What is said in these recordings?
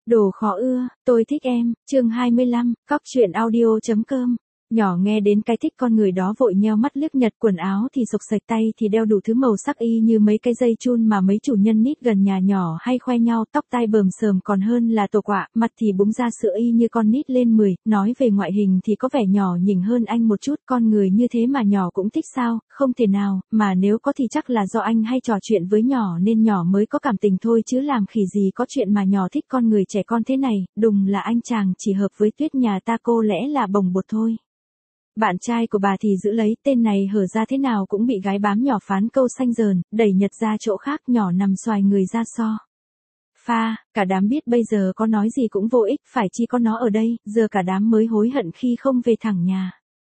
Đồ khó ưa, tôi thích em, chương 25, cóc truyện audio.com. Nhỏ nghe đến cái thích con người đó vội nheo mắt liếc nhật, quần áo thì xộc xệch, tay thì đeo đủ thứ màu sắc y như mấy cái dây chun mà mấy chủ nhân nít gần nhà nhỏ hay khoe nhau, tóc tai bờm sờm còn hơn là tổ quạ, mặt thì búng ra sữa y như con nít lên 10, nói về ngoại hình thì có vẻ nhỏ nhỉnh hơn anh một chút, con người như thế mà nhỏ cũng thích sao, không thể nào, mà nếu có thì chắc là do anh hay trò chuyện với nhỏ nên nhỏ mới có cảm tình thôi chứ làm khỉ gì có chuyện mà nhỏ thích con người trẻ con thế này, đùng là anh chàng chỉ hợp với Tuyết nhà ta, cô lẽ là bồng bột thôi. Bạn trai của bà thì giữ lấy, tên này hở ra thế nào cũng bị gái bám, nhỏ phán câu xanh dờn, đẩy nhật ra chỗ khác, nhỏ nằm xoài người ra so. Pha, cả đám biết bây giờ có nói gì cũng vô ích, phải chi có nó ở đây, giờ cả đám mới hối hận khi không về thẳng nhà.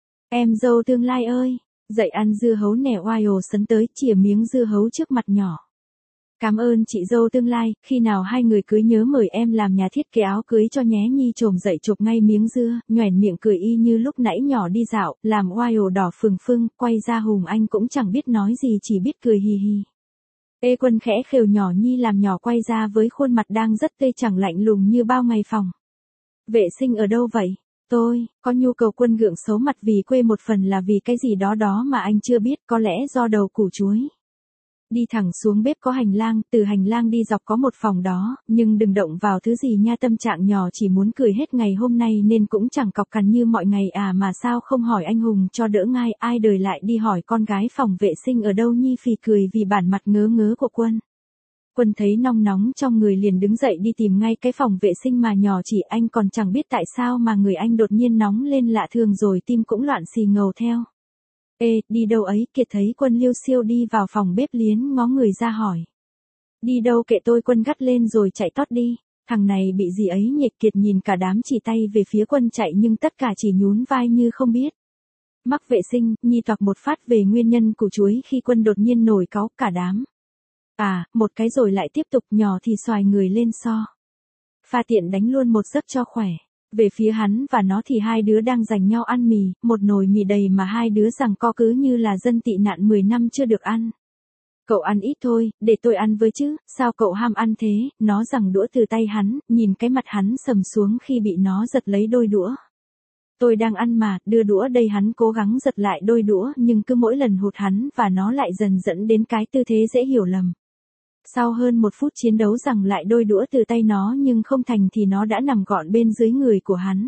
Em dâu tương lai ơi, dậy ăn dưa hấu nè. Oil sấn tới, chìa miếng dưa hấu trước mặt nhỏ. Cảm ơn chị dâu tương lai, khi nào hai người cưới nhớ mời em làm nhà thiết kế áo cưới cho nhé. Nhi trồm dậy chộp ngay miếng dưa, nhoẻn miệng cười y như lúc nãy nhỏ đi dạo, làm Oil đỏ phừng phưng, quay ra Hùng Anh cũng chẳng biết nói gì, chỉ biết cười hì hì. Ê Quân khẽ khều nhỏ Nhi, làm nhỏ quay ra với khuôn mặt đang rất tươi chẳng lạnh lùng như bao ngày phòng. Vệ sinh ở đâu vậy? Tôi, có nhu cầu. Quân gượng xấu mặt vì quê, một phần là vì cái gì đó mà anh chưa biết, có lẽ do đầu củ chuối. Đi thẳng xuống bếp có hành lang, từ hành lang đi dọc có một phòng đó, nhưng đừng động vào thứ gì nha. Tâm trạng nhỏ chỉ muốn cười hết ngày hôm nay nên cũng chẳng cọc cằn như mọi ngày à, mà sao không hỏi anh Hùng cho đỡ ngai, ai đời lại đi hỏi con gái phòng vệ sinh ở đâu. Nhi phì cười vì bản mặt ngớ ngớ của Quân. Quân thấy nong nóng trong người liền đứng dậy đi tìm ngay cái phòng vệ sinh mà nhỏ chỉ, anh còn chẳng biết tại sao mà người anh đột nhiên nóng lên lạ thường rồi tim cũng loạn xì ngầu theo. Ê, đi đâu ấy? Kiệt thấy Quân liêu xiêu đi vào phòng bếp liến ngó người ra hỏi. Đi đâu kệ tôi. Quân gắt lên rồi chạy tót đi. Thằng này bị gì ấy nhỉ? Kiệt nhìn cả đám chỉ tay về phía Quân chạy nhưng tất cả chỉ nhún vai như không biết. Mắc vệ sinh, Nhi toạc một phát về nguyên nhân củ chuối khi Quân đột nhiên nổi cáu. Cả đám. À, một cái rồi lại tiếp tục, nhỏ thì xoài người lên so. Pha tiện đánh luôn một giấc cho khỏe. Về phía hắn và nó thì hai đứa đang giành nhau ăn mì, một nồi mì đầy mà hai đứa giằng co cứ như là dân tị nạn 10 năm chưa được ăn. Cậu ăn ít thôi, để tôi ăn với chứ, sao cậu ham ăn thế? Nó giằng đũa từ tay hắn, nhìn cái mặt hắn sầm xuống khi bị nó giật lấy đôi đũa. Tôi đang ăn mà, đưa đũa đây. Hắn cố gắng giật lại đôi đũa nhưng cứ mỗi lần hụt hắn và nó lại dần dẫn đến cái tư thế dễ hiểu lầm. Sau hơn một phút chiến đấu giằng lại đôi đũa từ tay nó nhưng không thành thì nó đã nằm gọn bên dưới người của hắn.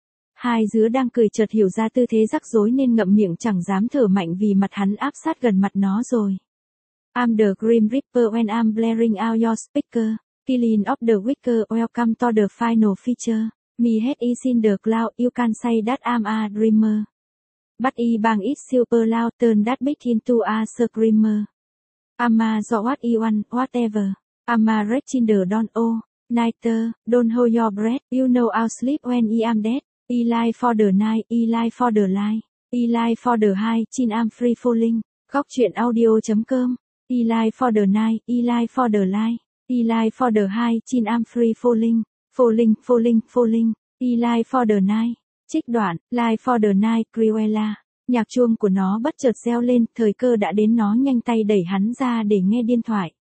Hai đứa đang cười chợt hiểu ra tư thế rắc rối nên ngậm miệng chẳng dám thở mạnh vì mặt hắn áp sát gần mặt nó rồi. I'm the Grim Reaper when I'm blaring out your speaker. Killing of the Wicker, welcome to the final feature. Me head is in the cloud, you can say that I'm a dreamer. But I bang it super loud, turn that bitch into a screamer. I'm a so what you want, whatever. I'm a red in the dawn, oh, nighter, don't hold your breath, you know I'll sleep when I am dead. I lie for the night, I lie for the light, I lie for the high, chin I'm free falling. Góc truyện audio.com. I lie for the night, I lie for the light, I lie for the high, chin I'm free falling. Falling, falling, falling. I lie for the night. Trích đoạn, lie for the night, Cruella. Nhạc chuông của nó bất chợt reo lên, thời cơ đã đến, nó nhanh tay đẩy hắn ra để nghe điện thoại.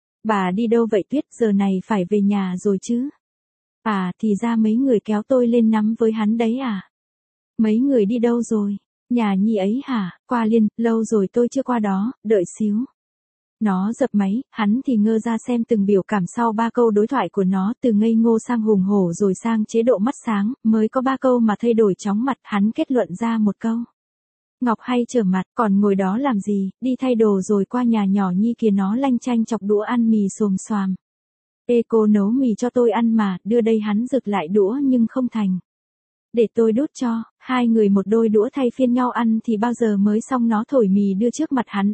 Bà đi đâu vậy Tuyết, giờ này phải về nhà rồi chứ? À, thì ra mấy người kéo tôi lên nắm với hắn đấy à? Mấy người đi đâu rồi? Nhà Nhi ấy hả? Qua liền, lâu rồi tôi chưa qua đó, đợi xíu. Nó dập máy, hắn thì ngơ ra xem từng biểu cảm sau 3 câu đối thoại của nó, từ ngây ngô sang hùng hổ rồi sang chế độ mắt sáng, mới có 3 câu mà thay đổi chóng mặt, hắn kết luận ra một câu. Ngọc hay trở mặt, còn ngồi đó làm gì, đi thay đồ rồi qua nhà nhỏ Nhi kìa. Nó lanh chanh chọc đũa ăn mì xồm xoàm. Ê cô nấu mì cho tôi ăn mà, đưa đây. Hắn rực lại đũa nhưng không thành. Để tôi đút cho, hai người một đôi đũa thay phiên nhau ăn thì bao giờ mới xong. Nó thổi mì đưa trước mặt hắn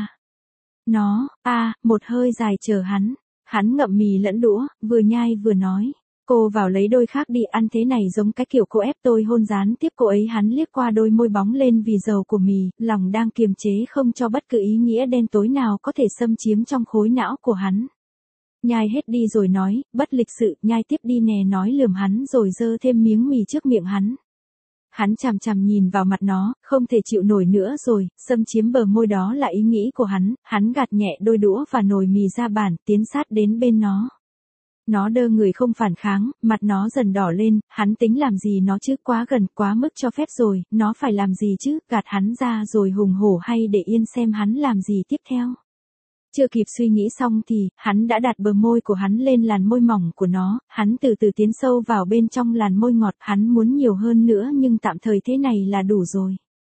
Nó, một hơi dài chờ hắn. Hắn ngậm mì lẫn đũa, vừa nhai vừa nói. Cô vào lấy đôi khác đi, ăn thế này giống cái kiểu cô ép tôi hôn gián tiếp cô ấy. Hắn liếc qua đôi môi bóng lên vì dầu của mì, lòng đang kiềm chế không cho bất cứ ý nghĩa đen tối nào có thể xâm chiếm trong khối não của hắn. Nhai hết đi rồi nói, bất lịch sự, nhai tiếp đi nè. Nói lườm hắn rồi giơ thêm miếng mì trước miệng hắn. Hắn chằm chằm nhìn vào mặt nó, không thể chịu nổi nữa rồi, xâm chiếm bờ môi đó là ý nghĩ của hắn gạt nhẹ đôi đũa và nồi mì ra bàn, tiến sát đến bên nó. Nó đơ người không phản kháng, mặt nó dần đỏ lên, hắn tính làm gì nó chứ, quá gần, quá mức cho phép rồi, nó phải làm gì chứ, gạt hắn ra rồi hùng hổ hay để yên xem hắn làm gì tiếp theo. Chưa kịp suy nghĩ xong thì, hắn đã đặt bờ môi của hắn lên làn môi mỏng của nó, hắn từ từ tiến sâu vào bên trong làn môi ngọt, hắn muốn nhiều hơn nữa nhưng tạm thời thế này là đủ rồi.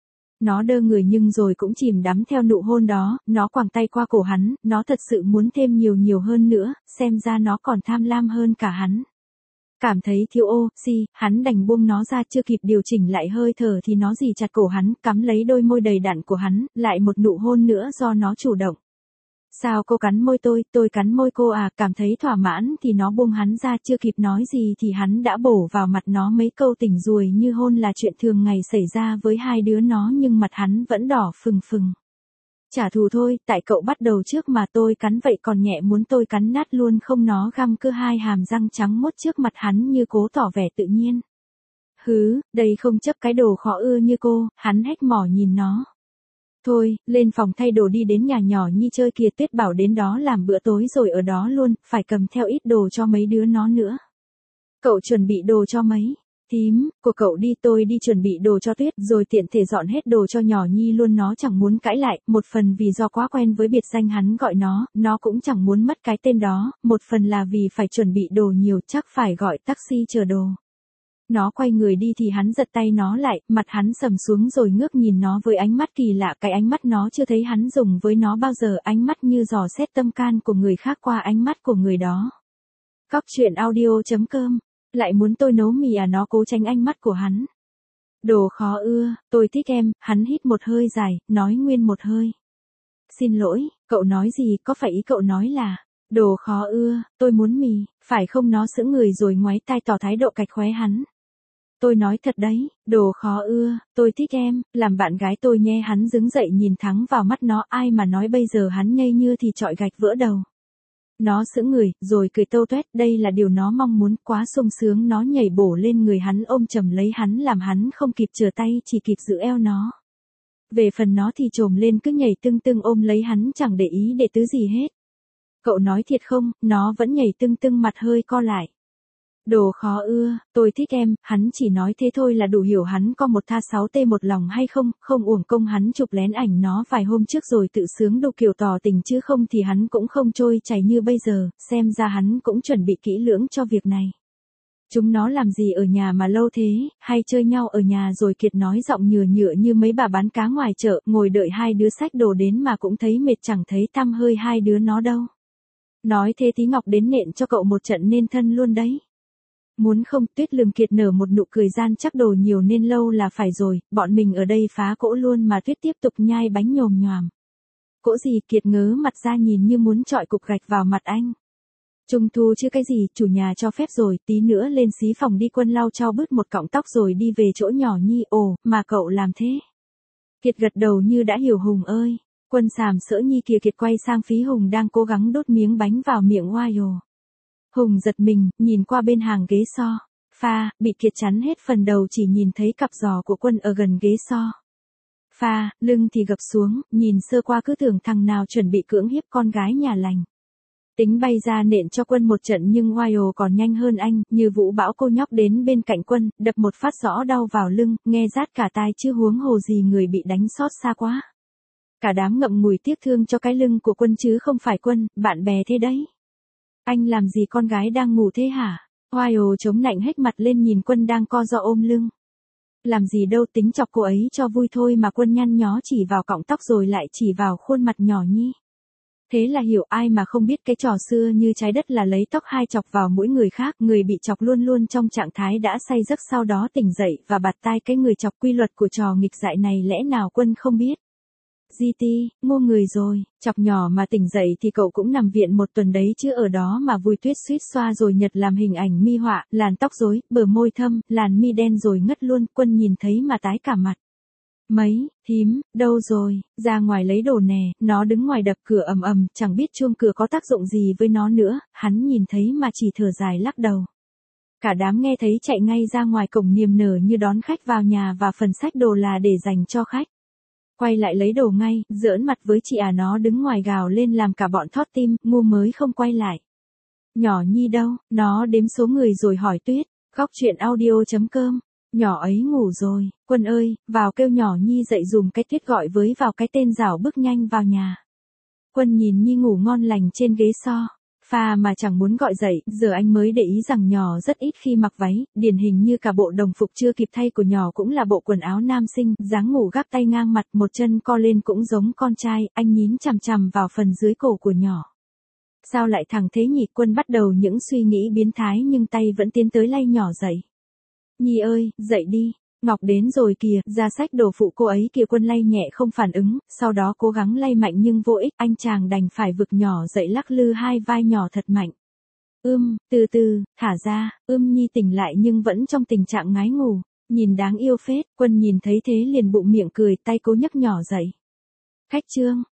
Nó đơ người nhưng rồi cũng chìm đắm theo nụ hôn đó, nó quàng tay qua cổ hắn, nó thật sự muốn thêm nhiều hơn nữa, xem ra nó còn tham lam hơn cả hắn. Cảm thấy thiếu oxy, hắn đành buông nó ra, chưa kịp điều chỉnh lại hơi thở thì nó dì chặt cổ hắn, cắm lấy đôi môi đầy đặn của hắn, lại một nụ hôn nữa do nó chủ động. Sao cô cắn môi tôi cắn môi cô à, cảm thấy thỏa mãn thì nó buông hắn ra, chưa kịp nói gì thì hắn đã bổ vào mặt nó mấy câu tỉnh ruồi như hôn là chuyện thường ngày xảy ra với hai đứa nó nhưng mặt hắn vẫn đỏ phừng phừng. Trả thù thôi, tại cậu bắt đầu trước mà tôi cắn vậy còn nhẹ muốn tôi cắn nát luôn không, nó găm cưa hai hàm răng trắng mốt trước mặt hắn như cố tỏ vẻ tự nhiên. Hứ, đây không chấp cái đồ khó ưa như cô, hắn hét mỏ nhìn nó. Thôi, lên phòng thay đồ đi, đến nhà nhỏ Nhi chơi kìa, Tuyết bảo đến đó làm bữa tối rồi ở đó luôn, phải cầm theo ít đồ cho mấy đứa nó nữa. Cậu chuẩn bị đồ cho mấy? Thím, của cậu đi, tôi đi chuẩn bị đồ cho Tuyết, rồi tiện thể dọn hết đồ cho nhỏ Nhi luôn. Nó chẳng muốn cãi lại, một phần vì do quá quen với biệt danh hắn gọi nó cũng chẳng muốn mất cái tên đó, một phần là vì phải chuẩn bị đồ nhiều, chắc phải gọi taxi chờ đồ. Nó quay người đi thì hắn giật tay nó lại, mặt hắn sầm xuống rồi ngước nhìn nó với ánh mắt kỳ lạ, cái ánh mắt nó chưa thấy hắn dùng với nó bao giờ, ánh mắt như dò xét tâm can của người khác qua ánh mắt của người đó. Cóc truyện audio.com. Lại muốn tôi nấu mì à, nó cố tránh ánh mắt của hắn. Đồ khó ưa, tôi thích em, hắn hít một hơi dài, nói nguyên một hơi. Xin lỗi, cậu nói gì, có phải ý cậu nói là, đồ khó ưa, tôi muốn mì, phải không? Nó sững người rồi ngoáy tai tỏ thái độ cạch khóe hắn. Tôi nói thật đấy, đồ khó ưa, tôi thích em, làm bạn gái tôi nhé. Hắn đứng dậy nhìn thẳng vào mắt nó, ai mà nói bây giờ hắn nhây như thì chọi gạch vỡ đầu. Nó sững người, rồi cười tâu tuét, đây là điều nó mong muốn, quá sung sướng, nó nhảy bổ lên người hắn ôm chầm lấy hắn làm hắn không kịp trở tay, chỉ kịp giữ eo nó. Về phần nó thì trồm lên cứ nhảy tưng tưng ôm lấy hắn chẳng để ý để tứ gì hết. Cậu nói thiệt không, nó vẫn nhảy tưng tưng mặt hơi co lại. Đồ khó ưa, tôi thích em, hắn chỉ nói thế thôi là đủ hiểu hắn có một tha 6T một lòng hay không, không uổng công hắn chụp lén ảnh nó vài hôm trước rồi tự sướng đủ kiểu tỏ tình, chứ không thì hắn cũng không trôi chảy như bây giờ, xem ra hắn cũng chuẩn bị kỹ lưỡng cho việc này. Chúng nó làm gì ở nhà mà lâu thế, hay chơi nhau ở nhà rồi? Kiệt nói giọng nhựa như mấy bà bán cá ngoài chợ, ngồi đợi hai đứa xách đồ đến mà cũng thấy mệt, chẳng thấy tăm hơi hai đứa nó đâu. Nói thế tí Ngọc đến nện cho cậu một trận nên thân luôn đấy. Muốn không? Tuyết lườm Kiệt nở một nụ cười gian, chắc đồ nhiều nên lâu là phải rồi, bọn mình ở đây phá cỗ luôn mà. Tuyết tiếp tục nhai bánh nhồm nhoàm. Cỗ gì? Kiệt ngớ mặt ra nhìn như muốn chọi cục gạch vào mặt anh. Trung thu chứ cái gì, chủ nhà cho phép rồi, tí nữa lên xí phòng đi. Quân lau cho bứt một cọng tóc rồi đi về chỗ nhỏ Nhi. Ồ, mà cậu làm thế? Kiệt gật đầu như đã hiểu. Hùng ơi, Quân sàm sỡ Nhi kìa. Kiệt quay sang Phí Hùng đang cố gắng đốt miếng bánh vào miệng Wayo. Hùng giật mình, nhìn qua bên hàng ghế so. Pha, bị Kiệt chắn hết phần đầu, chỉ nhìn thấy cặp giò của Quân ở gần ghế so. Pha, lưng thì gập xuống, nhìn sơ qua cứ tưởng thằng nào chuẩn bị cưỡng hiếp con gái nhà lành. Tính bay ra nện cho Quân một trận nhưng Wayo còn nhanh hơn anh, như vũ bão cô nhóc đến bên cạnh Quân, đập một phát rõ đau vào lưng, nghe rát cả tai chứ huống hồ gì người bị đánh xót xa quá. Cả đám ngậm ngùi tiếc thương cho cái lưng của Quân chứ không phải Quân, bạn bè thế đấy. Anh làm gì con gái đang ngủ thế hả? Wayo chống nạnh hết mặt lên nhìn Quân đang co ro ôm lưng. Làm gì đâu, tính chọc cô ấy cho vui thôi mà. Quân nhăn nhó chỉ vào cọng tóc rồi lại chỉ vào khuôn mặt nhỏ Nhi. Thế là hiểu, ai mà không biết cái trò xưa như trái đất là lấy tóc hai chọc vào mũi người khác, người bị chọc luôn luôn trong trạng thái đã say giấc, sau đó tỉnh dậy và bạt tai cái người chọc. Quy luật của trò nghịch dại này lẽ nào Quân không biết? GT, ngu người rồi, chọc nhỏ mà tỉnh dậy thì cậu cũng nằm viện một tuần đấy chứ ở đó mà vui. Tuyết suýt xoa rồi nhật làm hình ảnh mi họa, làn tóc rối, bờ môi thâm, làn mi đen rồi ngất luôn. Quân nhìn thấy mà tái cả mặt. Mấy, thím, đâu rồi, ra ngoài lấy đồ nè. Nó đứng ngoài đập cửa ầm ầm, chẳng biết chuông cửa có tác dụng gì với nó nữa, hắn nhìn thấy mà chỉ thở dài lắc đầu. Cả đám nghe thấy chạy ngay ra ngoài cổng niềm nở như đón khách vào nhà, và phần xách đồ là để dành cho khách. Quay lại lấy đồ ngay, giỡn mặt với chị nó đứng ngoài gào lên làm cả bọn thót tim, ngu mới không quay lại. Nhỏ Nhi đâu, nó đếm số người rồi hỏi Tuyết. Góc chuyện audio.com. Nhỏ ấy ngủ rồi, Quân ơi, vào kêu nhỏ Nhi dậy dùm cái. Tuyết gọi với vào cái tên rảo bước nhanh vào nhà. Quân nhìn Nhi ngủ ngon lành trên ghế sofa mà chẳng muốn gọi dậy, giờ anh mới để ý rằng nhỏ rất ít khi mặc váy, điển hình như cả bộ đồng phục chưa kịp thay của nhỏ cũng là bộ quần áo nam sinh, dáng ngủ gác tay ngang mặt, một chân co lên cũng giống con trai, anh nhín chằm chằm vào phần dưới cổ của nhỏ. Sao lại thẳng thế nhỉ? Quân bắt đầu những suy nghĩ biến thái nhưng tay vẫn tiến tới lay nhỏ dậy. Nhi ơi, dậy đi. Ngọc đến rồi kìa, ra xách đồ phụ cô ấy kìa. Quân lay nhẹ không phản ứng, sau đó cố gắng lay mạnh nhưng vô ích, anh chàng đành phải vực nhỏ dậy lắc lư hai vai nhỏ thật mạnh. Từ từ, thả ra. Nhi tỉnh lại nhưng vẫn trong tình trạng ngái ngủ, nhìn đáng yêu phết. Quân nhìn thấy thế liền bụng miệng cười, tay cố nhấc nhỏ dậy. Khách trương,